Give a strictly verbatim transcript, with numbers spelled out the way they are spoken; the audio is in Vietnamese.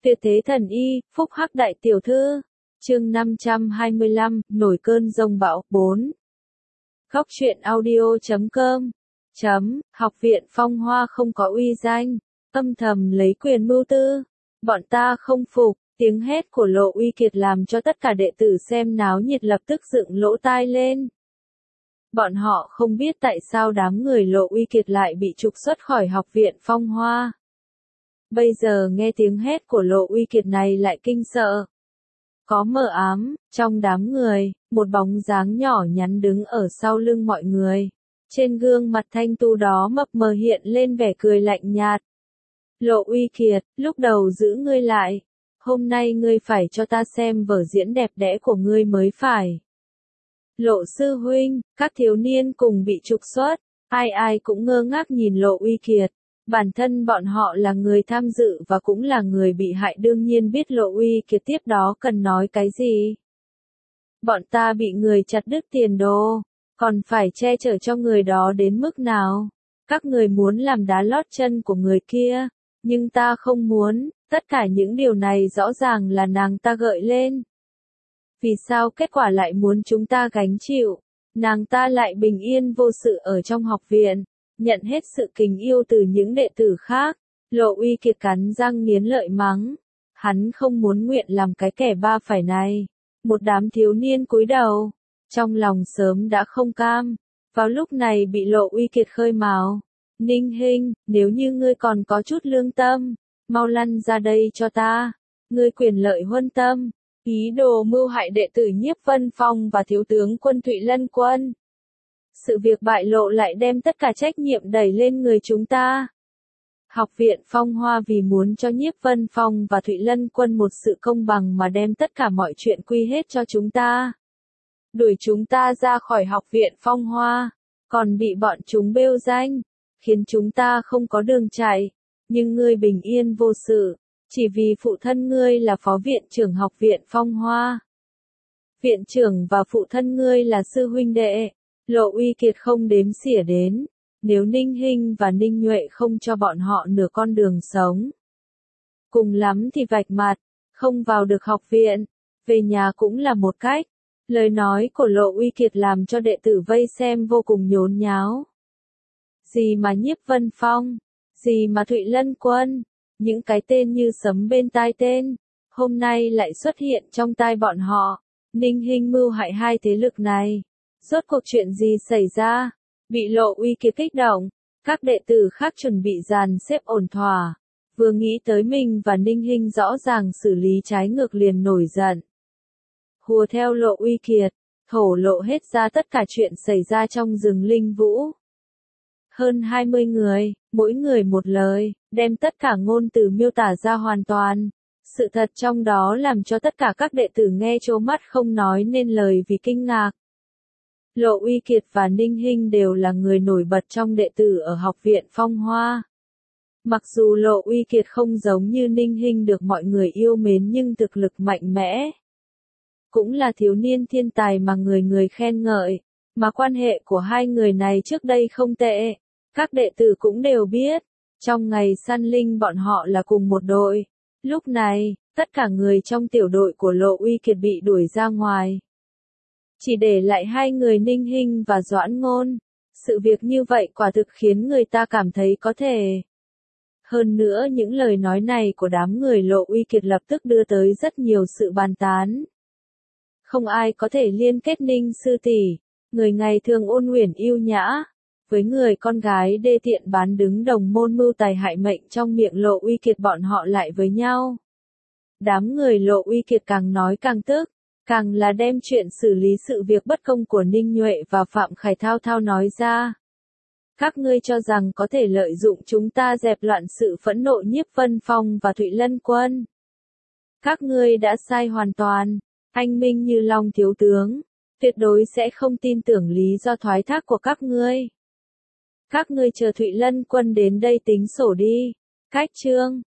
Tuyệt thế thần y, phúc hắc đại tiểu thư. Chương năm trăm hai mươi lăm, nổi cơn giông bão, bốn. Góc truyện audio chấm com. Chấm, học viện Phong Hoa không có uy danh, âm thầm lấy quyền mưu tư. Bọn ta không phục, tiếng hét của Lộ Uy Kiệt làm cho tất cả đệ tử xem náo nhiệt lập tức dựng lỗ tai lên. Bọn họ không biết tại sao đám người Lộ Uy Kiệt lại bị trục xuất khỏi học viện Phong Hoa. Bây giờ nghe tiếng hét của Lộ Uy Kiệt này lại kinh sợ. Có mờ ám, trong đám người, một bóng dáng nhỏ nhắn đứng ở sau lưng mọi người. Trên gương mặt thanh tu đó mập mờ hiện lên vẻ cười lạnh nhạt. Lộ Uy Kiệt, lúc đầu giữ ngươi lại. Hôm nay ngươi phải cho ta xem vở diễn đẹp đẽ của ngươi mới phải. Lộ sư huynh, các thiếu niên cùng bị trục xuất, ai ai cũng ngơ ngác nhìn Lộ Uy Kiệt. Bản thân bọn họ là người tham dự và cũng là người bị hại đương nhiên biết Lộ Uy Kiệt tiếp đó cần nói cái gì. Bọn ta bị người chặt đứt tiền đồ, còn phải che chở cho người đó đến mức nào. Các người muốn làm đá lót chân của người kia, nhưng ta không muốn, tất cả những điều này rõ ràng là nàng ta gợi lên. Vì sao kết quả lại muốn chúng ta gánh chịu, nàng ta lại bình yên vô sự ở trong học viện. Nhận hết sự kính yêu từ những đệ tử khác, Lộ Uy Kiệt cắn răng nghiến lợi mắng. Hắn không muốn nguyện làm cái kẻ ba phải này. Một đám thiếu niên cúi đầu, trong lòng sớm đã không cam, vào lúc này bị Lộ Uy Kiệt khơi mào. Ninh Hinh, nếu như ngươi còn có chút lương tâm, mau lăn ra đây cho ta. Ngươi quyền lợi huân tâm, ý đồ mưu hại đệ tử Nhiếp Vân Phong và thiếu tướng quân Thụy Lân Quân. Sự việc bại lộ lại đem tất cả trách nhiệm đẩy lên người chúng ta. Học viện Phong Hoa vì muốn cho Nhiếp Vân Phong và Thụy Lân Quân một sự công bằng mà đem tất cả mọi chuyện quy hết cho chúng ta. Đuổi chúng ta ra khỏi học viện Phong Hoa, còn bị bọn chúng bêu danh, khiến chúng ta không có đường chạy. Nhưng ngươi bình yên vô sự, chỉ vì phụ thân ngươi là phó viện trưởng học viện Phong Hoa. Viện trưởng và phụ thân ngươi là sư huynh đệ. Lộ Uy Kiệt không đếm xỉa đến, nếu Ninh Hinh và Ninh Nhuệ không cho bọn họ nửa con đường sống. Cùng lắm thì vạch mặt, không vào được học viện, về nhà cũng là một cách. Lời nói của Lộ Uy Kiệt làm cho đệ tử vây xem vô cùng nhốn nháo. Gì mà Nhiếp Vân Phong, gì mà Thụy Lân Quân, những cái tên như sấm bên tai tên, hôm nay lại xuất hiện trong tai bọn họ. Ninh Hinh mưu hại hai thế lực này. Rốt cuộc chuyện gì xảy ra? Bị Lộ Uy Kiệt kích động, các đệ tử khác chuẩn bị dàn xếp ổn thỏa. Vừa nghĩ tới mình và Ninh Hinh rõ ràng xử lý trái ngược liền nổi giận. Hùa theo Lộ Uy Kiệt, thổ lộ hết ra tất cả chuyện xảy ra trong rừng Linh Vũ. Hơn hai mươi người, mỗi người một lời, đem tất cả ngôn từ miêu tả ra hoàn toàn. Sự thật trong đó làm cho tất cả các đệ tử nghe trố mắt không nói nên lời vì kinh ngạc. Lộ Uy Kiệt và Ninh Hinh đều là người nổi bật trong đệ tử ở học viện Phong Hoa. Mặc dù Lộ Uy Kiệt không giống như Ninh Hinh được mọi người yêu mến nhưng thực lực mạnh mẽ. Cũng là thiếu niên thiên tài mà người người khen ngợi, mà quan hệ của hai người này trước đây không tệ. Các đệ tử cũng đều biết, trong ngày săn linh bọn họ là cùng một đội. Lúc này, tất cả người trong tiểu đội của Lộ Uy Kiệt bị đuổi ra ngoài. Chỉ để lại hai người Ninh Hinh và Doãn Ngôn. Sự việc như vậy quả thực khiến người ta cảm thấy có thể. Hơn nữa những lời nói này của đám người Lộ Uy Kiệt lập tức đưa tới rất nhiều sự bàn tán. Không ai có thể liên kết Ninh sư tỷ, người ngày thường ôn uyển yêu nhã, với người con gái đê tiện bán đứng đồng môn mưu tài hại mệnh trong miệng Lộ Uy Kiệt bọn họ lại với nhau. Đám người Lộ Uy Kiệt càng nói càng tức. Càng là đem chuyện xử lý sự việc bất công của Ninh Nhuệ và Phạm Khải thao thao nói ra. Các ngươi cho rằng có thể lợi dụng chúng ta dẹp loạn sự phẫn nộ Nhiếp Vân Phong và Thụy Lân Quân. Các ngươi đã sai hoàn toàn, anh minh như Long thiếu tướng, tuyệt đối sẽ không tin tưởng lý do thoái thác của các ngươi. Các ngươi chờ Thụy Lân Quân đến đây tính sổ đi. Cách chương